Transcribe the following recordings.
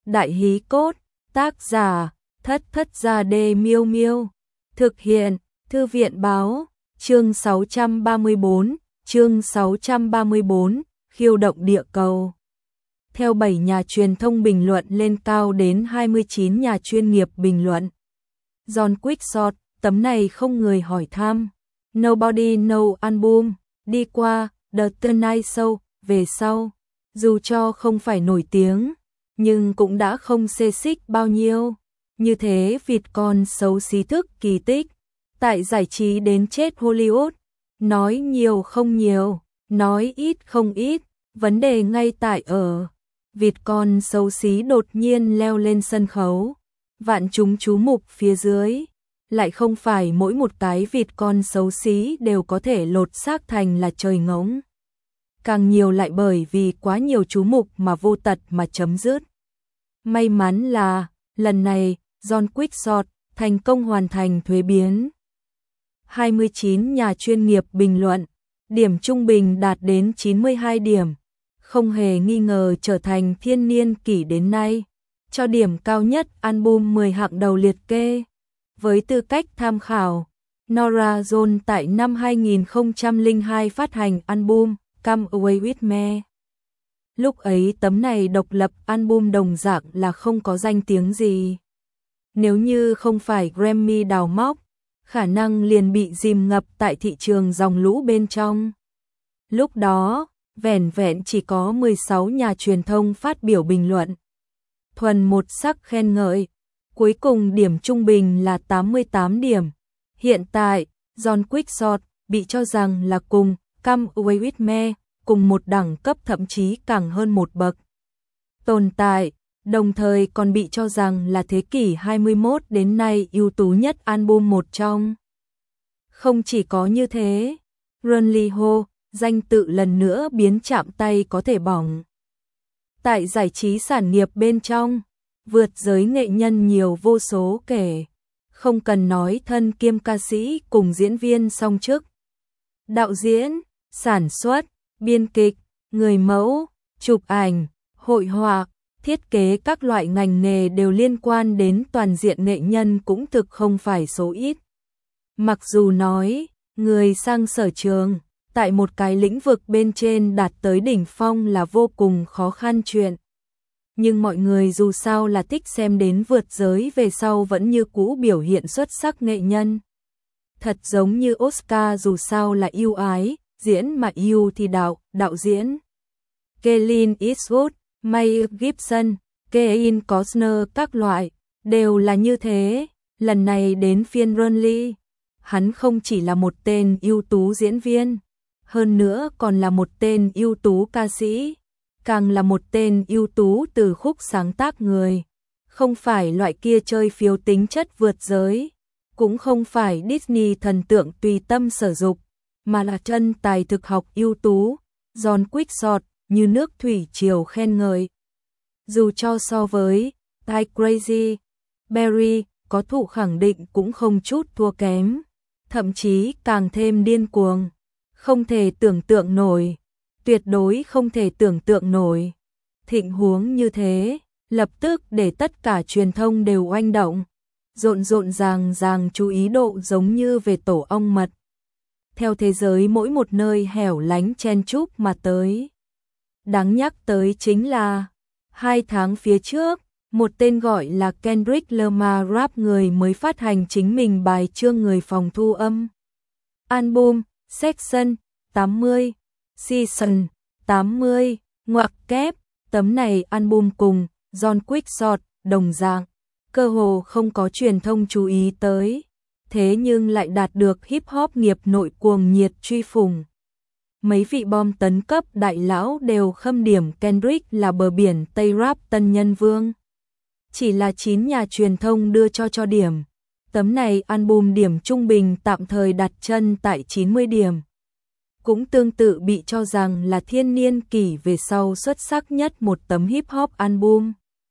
Đại hí cốt, tác giả, Thất Thất Gia Đê Miêu Miêu. Thực hiện, Thư viện báo, chương 634, khiêu động địa cầu. Theo 7 nhà truyền thông bình luận lên cao đến 29 nhà chuyên nghiệp bình luận. John Quixote, tấm này không người hỏi thăm. Nobody Know album, đi qua, The Tonight Show, về sau. Dù cho không phải nổi tiếng, nhưng cũng đã không xê xích bao nhiêu. Như thế vịt con xấu xí thức kỳ tích. Tại giải trí đến chết Hollywood, nói nhiều không nhiều, nói ít không ít, vấn đề ngay tại ở. Vịt con xấu xí đột nhiên leo lên sân khấu, vạn chúng chú mục phía dưới. Lại không phải mỗi một cái vịt con xấu xí đều có thể lột xác thành là trời ngỗng. Càng nhiều lại bởi vì quá nhiều chú mục mà vô tật mà chấm dứt. May mắn là, lần này, John Quixote thành công hoàn thành thuế biến. 29 nhà chuyên nghiệp bình luận, điểm trung bình đạt đến 92 điểm, không hề nghi ngờ trở thành thiên niên kỷ đến nay, cho điểm cao nhất album 10 hạng đầu liệt kê. Với tư cách tham khảo, Norah Jones tại năm 2002 phát hành album Come Away With Me. Lúc ấy tấm này độc lập album đồng dạng là không có danh tiếng gì. Nếu như không phải Grammy đào móc, khả năng liền bị dìm ngập tại thị trường dòng lũ bên trong. Lúc đó, vẻn vẹn chỉ có 16 nhà truyền thông phát biểu bình luận. Thuần một sắc khen ngợi, cuối cùng điểm trung bình là 88 điểm. Hiện tại, John Quixote bị cho rằng là cùng Come Away With Me, cùng một đẳng cấp thậm chí càng hơn một bậc tồn tại, đồng thời còn bị cho rằng là thế kỷ 21 đến nay ưu tú nhất album một trong. Không chỉ có như thế, Run Lee Ho, danh tự lần nữa biến chạm tay có thể bỏng. Tại giải trí sản nghiệp bên trong, vượt giới nghệ nhân nhiều vô số kể, không cần nói thân kiêm ca sĩ cùng diễn viên song chức. Đạo diễn, sản xuất, biên kịch, người mẫu, chụp ảnh, hội họa, thiết kế các loại ngành nghề đều liên quan đến toàn diện nghệ nhân cũng thực không phải số ít. Mặc dù nói, người sang sở trường, tại một cái lĩnh vực bên trên đạt tới đỉnh phong là vô cùng khó khăn chuyện. Nhưng mọi người dù sao là thích xem đến vượt giới về sau vẫn như cũ biểu hiện xuất sắc nghệ nhân. Thật giống như Oscar dù sao là yêu ái, diễn mà yêu thì đạo diễn. Clint Eastwood, Mel Gibson, Kevin Costner các loại, đều là như thế. Lần này đến phiên Run Lee, hắn không chỉ là một tên ưu tú diễn viên, hơn nữa còn là một tên ưu tú ca sĩ, càng là một tên ưu tú từ khúc sáng tác người. Không phải loại kia chơi phiếu tính chất vượt giới, cũng không phải Disney thần tượng tùy tâm sở dục, mà là chân tài thực học ưu tú. John Quixote như nước thủy triều khen ngợi. Dù cho so với Ty Crazy, Berry có thụ khẳng định cũng không chút thua kém, thậm chí càng thêm điên cuồng. Không thể tưởng tượng nổi, tuyệt đối không thể tưởng tượng nổi. Thịnh huống như thế, lập tức để tất cả truyền thông đều oanh động, rộn ràng chú ý độ giống như về tổ ong mật. Theo thế giới mỗi một nơi hẻo lánh chen chúc mà tới. Đáng nhắc tới chính là 2 tháng phía trước, một tên gọi là Kendrick Lamar rap người mới phát hành chính mình bài chương người phòng thu âm. Album, Section 80, Season 80, ngoặc kép, tấm này album cùng John Quixote đồng dạng, cơ hồ không có truyền thông chú ý tới, thế nhưng lại đạt được hip hop nghiệp nội cuồng nhiệt truy phủng. Mấy vị bom tấn cấp đại lão đều khâm điểm Kendrick là bờ biển Tây rap tân nhân vương. Chỉ là 9 nhà truyền thông đưa cho điểm. Tấm này album điểm trung bình tạm thời đặt chân tại 90 điểm. Cũng tương tự bị cho rằng là thiên niên kỷ về sau xuất sắc nhất một tấm hip hop album.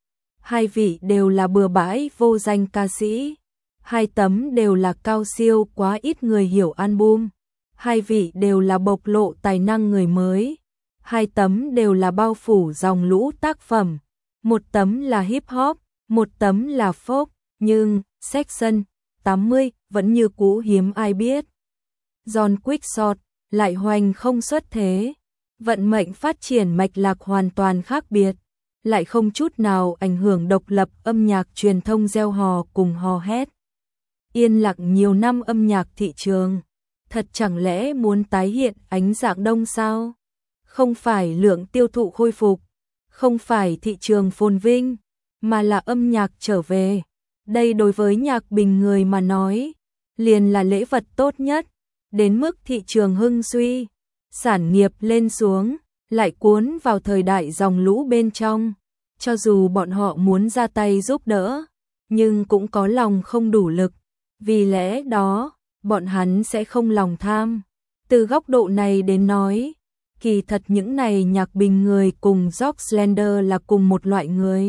2 vị đều là bừa bãi vô danh ca sĩ. 2 tấm đều là cao siêu quá ít người hiểu album. 2 vị đều là bộc lộ tài năng người mới. 2 tấm đều là bao phủ dòng lũ tác phẩm. một tấm là hip hop, một tấm là folk, nhưng Section 80 vẫn như cũ hiếm ai biết. John Quickshot lại hoành không xuất thế, vận mệnh phát triển mạch lạc hoàn toàn khác biệt, lại không chút nào ảnh hưởng độc lập âm nhạc truyền thông gieo hò cùng hò hét. Yên lặng nhiều năm âm nhạc thị trường, thật chẳng lẽ muốn tái hiện ánh dạng đông sao? Không phải lượng tiêu thụ khôi phục, không phải thị trường phồn vinh, mà là âm nhạc trở về. Đây đối với nhạc bình người mà nói, liền là lễ vật tốt nhất, đến mức thị trường hưng suy, sản nghiệp lên xuống, lại cuốn vào thời đại dòng lũ bên trong. Cho dù bọn họ muốn ra tay giúp đỡ, nhưng cũng có lòng không đủ lực, vì lẽ đó, bọn hắn sẽ không lòng tham. Từ góc độ này đến nói, kỳ thật những này nhạc bình người cùng George Slender là cùng một loại người.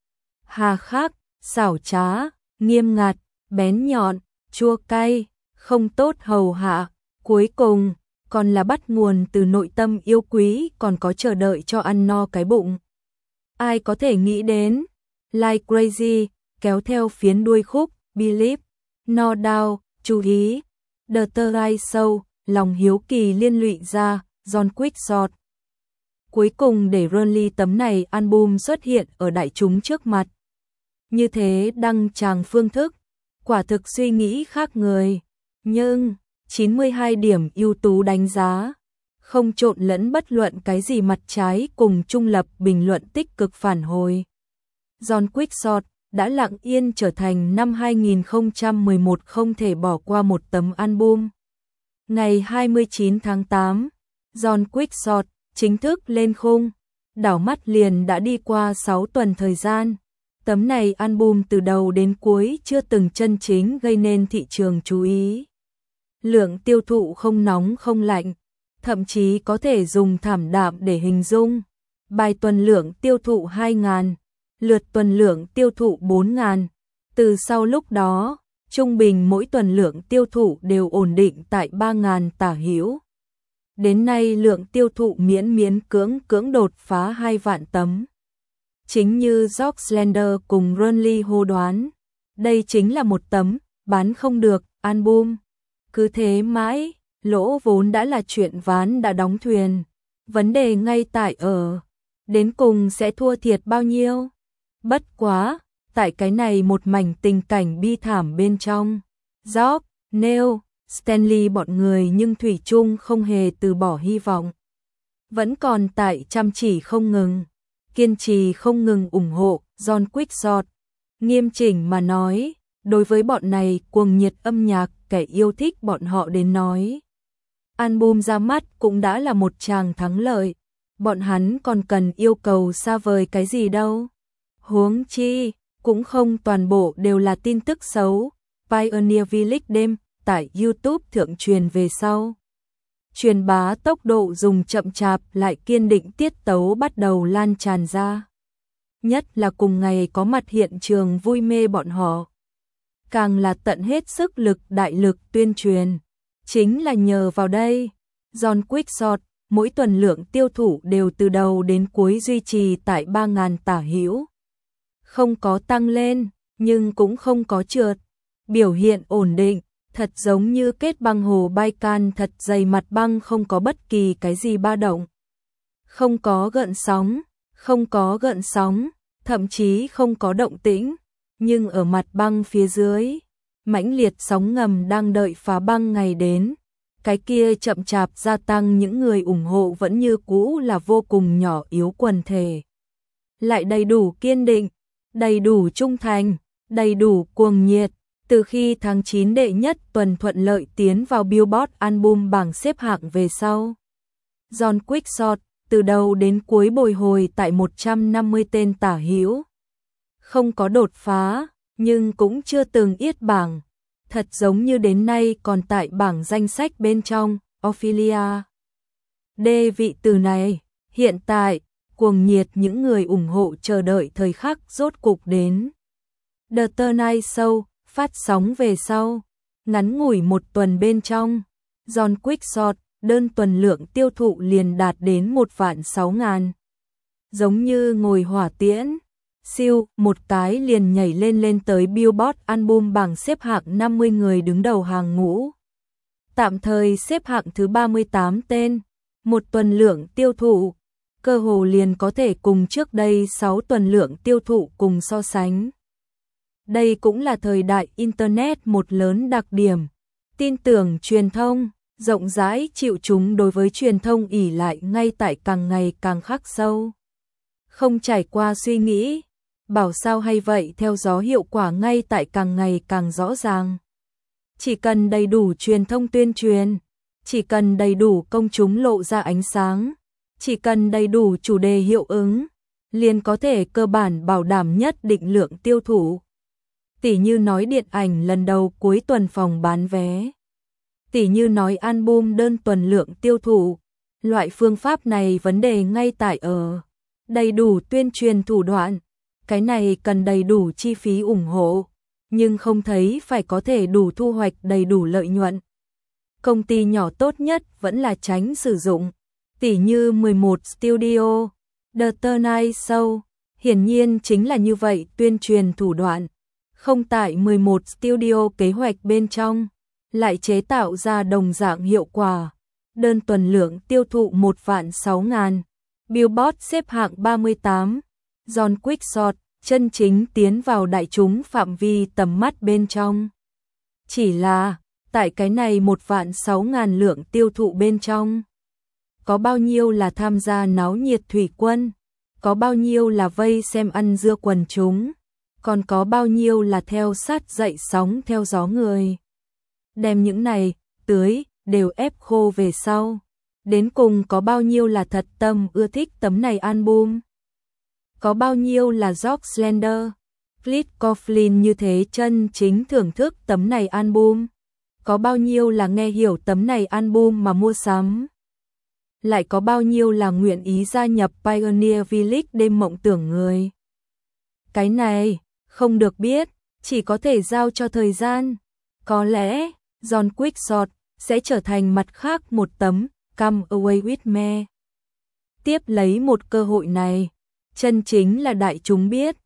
Hà khắc, xảo trá, nghiêm ngặt, bén nhọn, chua cay, không tốt hầu hạ, cuối cùng còn là bắt nguồn từ nội tâm yêu quý còn có chờ đợi cho ăn no cái bụng. Ai có thể nghĩ đến, Like Crazy, kéo theo phiến đuôi khúc, Believe, No Doubt, chú ý, The Tonight Show, lòng hiếu kỳ liên lụy ra, John Quickshot. Cuối cùng để Runly tấm này album xuất hiện ở đại chúng trước mặt. Như thế đăng tràng phương thức, quả thực suy nghĩ khác người, nhưng 92 điểm ưu tú đánh giá, không trộn lẫn bất luận cái gì mặt trái cùng trung lập bình luận tích cực phản hồi. John Quickshot đã lặng yên trở thành năm 2011 không thể bỏ qua một tấm album. Ngày 29 tháng 8, John Quickshot chính thức lên khung, đảo mắt liền đã đi qua 6 tuần thời gian. Tấm này album từ đầu đến cuối chưa từng chân chính gây nên thị trường chú ý. Lượng tiêu thụ không nóng không lạnh, thậm chí có thể dùng thảm đạm để hình dung. Bài tuần lượng tiêu thụ 2.000, lượt tuần lượng tiêu thụ 4.000. Từ sau lúc đó, trung bình mỗi tuần lượng tiêu thụ đều ổn định tại 3.000 tả hữu. Đến nay lượng tiêu thụ miễn cưỡng đột phá 2 vạn tấm. Chính như George Slender cùng Runly hô đoán, đây chính là một tấm bán không được album. Cứ thế mãi, lỗ vốn đã là chuyện ván đã đóng thuyền. Vấn đề ngay tại ở, đến cùng sẽ thua thiệt bao nhiêu? Bất quá, tại cái này một mảnh tình cảnh bi thảm bên trong, George, Neil, Stanley bọn người nhưng thủy chung không hề từ bỏ hy vọng. Vẫn còn tại chăm chỉ không ngừng, kiên trì không ngừng ủng hộ John Quickshot. Nghiêm chỉnh mà nói, đối với bọn này cuồng nhiệt âm nhạc, kẻ yêu thích bọn họ đến nói, album ra mắt cũng đã là một tràng thắng lợi. Bọn hắn còn cần yêu cầu xa vời cái gì đâu. Huống chi, cũng không toàn bộ đều là tin tức xấu. Pioneer Village đêm tại YouTube thượng truyền về sau. Truyền bá tốc độ dùng chậm chạp lại kiên định tiết tấu bắt đầu lan tràn ra. Nhất là cùng ngày có mặt hiện trường vui mê bọn họ. Càng là tận hết sức lực đại lực tuyên truyền. Chính là nhờ vào đây, John Quickshot, mỗi tuần lượng tiêu thụ đều từ đầu đến cuối duy trì tại 3.000 tả hữu. Không có tăng lên, nhưng cũng không có trượt. Biểu hiện ổn định, thật giống như kết băng hồ Baikal thật dày mặt băng không có bất kỳ cái gì ba động. Không có gợn sóng, thậm chí không có động tĩnh, nhưng ở mặt băng phía dưới, mãnh liệt sóng ngầm đang đợi phá băng ngày đến. Cái kia chậm chạp gia tăng những người ủng hộ vẫn như cũ là vô cùng nhỏ yếu quần thể. Lại đầy đủ kiên định, đầy đủ trung thành, đầy đủ cuồng nhiệt. Từ khi tháng 9 đệ nhất tuần thuận lợi tiến vào Billboard album bảng xếp hạng về sau, John Quickshot từ đầu đến cuối bồi hồi tại 150 tên tả hữu. Không có đột phá, nhưng cũng chưa từng yết bảng. Thật giống như đến nay còn tại bảng danh sách bên trong, Ophelia. Đê vị từ này, hiện tại, cuồng nhiệt những người ủng hộ chờ đợi thời khắc rốt cục đến. The Tonight Show phát sóng về sau, ngắn ngủi một tuần bên trong, John Quickshot đơn tuần lượng tiêu thụ liền đạt đến 1.600.000. Giống như ngồi hỏa tiễn, siêu, một cái liền nhảy lên tới Billboard album bảng xếp hạng 50 người đứng đầu hàng ngũ. Tạm thời xếp hạng thứ 38 tên, một tuần lượng tiêu thụ, cơ hồ liền có thể cùng trước đây 6 tuần lượng tiêu thụ cùng so sánh. Đây cũng là thời đại Internet một lớn đặc điểm, tin tưởng truyền thông, rộng rãi chịu chúng đối với truyền thông ỷ lại ngay tại càng ngày càng khắc sâu. Không trải qua suy nghĩ, bảo sao hay vậy theo gió hiệu quả ngay tại càng ngày càng rõ ràng. Chỉ cần đầy đủ truyền thông tuyên truyền, chỉ cần đầy đủ công chúng lộ ra ánh sáng, chỉ cần đầy đủ chủ đề hiệu ứng, liền có thể cơ bản bảo đảm nhất định lượng tiêu thụ. Tỉ như nói điện ảnh lần đầu cuối tuần phòng bán vé, tỉ như nói album đơn tuần lượng tiêu thụ, loại phương pháp này vấn đề ngay tại ở đầy đủ tuyên truyền thủ đoạn, cái này cần đầy đủ chi phí ủng hộ, nhưng không thấy phải có thể đủ thu hoạch đầy đủ lợi nhuận. Công ty nhỏ tốt nhất vẫn là tránh sử dụng, tỉ như 11 Studio, The Tonight Show, hiển nhiên chính là như vậy tuyên truyền thủ đoạn, không tại 11 Studio kế hoạch bên trong, lại chế tạo ra đồng dạng hiệu quả. Đơn tuần lượng tiêu thụ 1.600.000, Billboard xếp hạng 38, John Quickshot chân chính tiến vào đại chúng phạm vi tầm mắt bên trong. Chỉ là, tại cái này 1.600.000 lượng tiêu thụ bên trong, có bao nhiêu là tham gia náo nhiệt thủy quân, có bao nhiêu là vây xem ăn dưa quần chúng, còn có bao nhiêu là theo sát dậy sóng theo gió người. Đem những này, tưới, đều ép khô về sau. Đến cùng có bao nhiêu là thật tâm ưa thích tấm này album. Có bao nhiêu là George Slender, Cliff Coughlin như thế chân chính thưởng thức tấm này album. Có bao nhiêu là nghe hiểu tấm này album mà mua sắm. Lại có bao nhiêu là nguyện ý gia nhập Pioneer Village đêm mộng tưởng người. Cái này, không được biết, chỉ có thể giao cho thời gian. Có lẽ, John Quickshot sẽ trở thành mặt khác một tấm Come Away With Me. Tiếp lấy một cơ hội này, chân chính là đại chúng biết,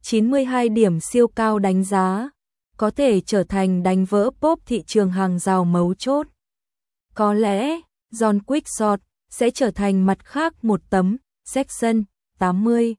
92 điểm siêu cao đánh giá, có thể trở thành đánh vỡ pop thị trường hàng rào mấu chốt. Có lẽ, John Quickshot sẽ trở thành mặt khác một tấm Section 80.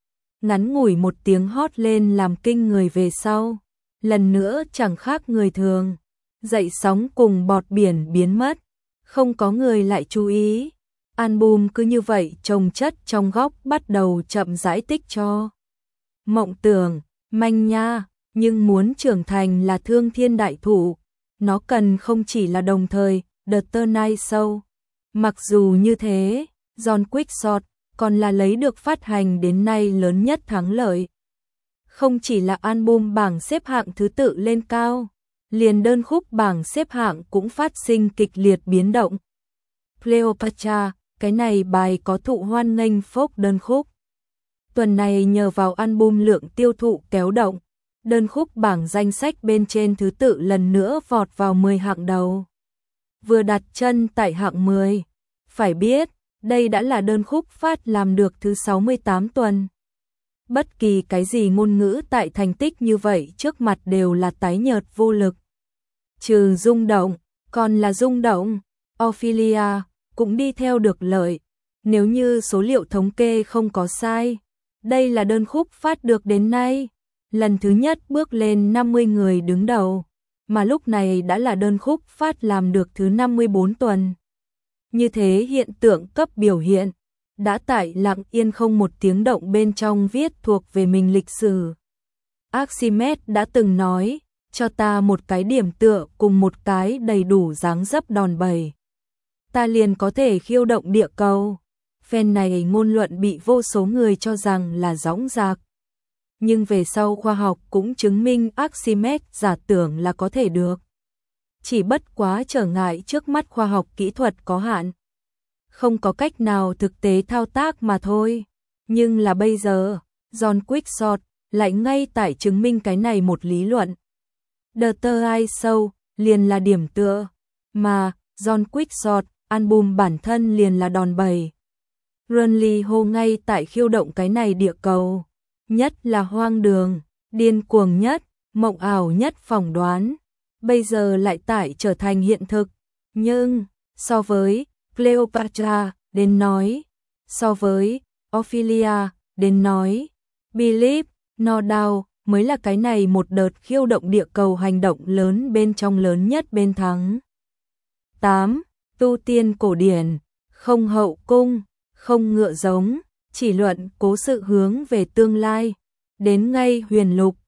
Ngắn ngủi một tiếng hót lên làm kinh người về sau, lần nữa chẳng khác người thường, dậy sóng cùng bọt biển biến mất, không có người lại chú ý. Album cứ như vậy chồng chất trong góc bắt đầu chậm rãi tích cho. Mộng tưởng, manh nha, nhưng muốn trưởng thành là thương thiên đại thụ, nó cần không chỉ là đồng thời, The Tonight Show. Mặc dù như thế, John Quickshot còn là lấy được phát hành đến nay lớn nhất thắng lợi. Không chỉ là album bảng xếp hạng thứ tự lên cao, liền đơn khúc bảng xếp hạng cũng phát sinh kịch liệt biến động. Cleopatra, cái này bài có thụ hoan nghênh folk đơn khúc. Tuần này nhờ vào album lượng tiêu thụ kéo động, đơn khúc bảng danh sách bên trên thứ tự lần nữa vọt vào 10 hạng đầu. Vừa đặt chân tại hạng 10, phải biết, đây đã là đơn khúc phát làm được thứ 68 tuần. Bất kỳ cái gì ngôn ngữ tại thành tích như vậy trước mặt đều là tái nhợt vô lực. Trừ rung động, còn là rung động, Ophelia cũng đi theo được lợi. Nếu như số liệu thống kê không có sai, đây là đơn khúc phát được đến nay, lần thứ nhất bước lên 50 người đứng đầu, mà lúc này đã là đơn khúc phát làm được thứ 54 tuần. Như thế hiện tượng cấp biểu hiện, đã tại lặng yên không một tiếng động bên trong viết thuộc về mình lịch sử. Archimedes đã từng nói, cho ta một cái điểm tựa cùng một cái đầy đủ dáng dấp đòn bẩy, ta liền có thể khiêu động địa cầu. Phen này ngôn luận bị vô số người cho rằng là dõng dạc. Nhưng về sau khoa học cũng chứng minh Archimedes giả tưởng là có thể được. Chỉ bất quá trở ngại trước mắt khoa học kỹ thuật có hạn. Không có cách nào thực tế thao tác mà thôi. Nhưng là bây giờ, John Quickshot lại ngay tại chứng minh cái này một lý luận. The Tonight Show liền là điểm tựa, mà John Quickshot album bản thân liền là đòn bẩy. Runley Ho ngay tại khiêu động cái này địa cầu. nhất là hoang đường, điên cuồng nhất, mộng ảo nhất phỏng đoán, bây giờ lại tải trở thành hiện thực. Nhưng, so với Cleopatra đến nói, so với Ophelia đến nói, Believe No Doubt mới là cái này một đợt khiêu động địa cầu hành động lớn bên trong lớn nhất bên thắng. 8. Tu tiên cổ điển, không hậu cung, không ngựa giống, chỉ luận cố sự hướng về tương lai. Đến ngay huyền lục,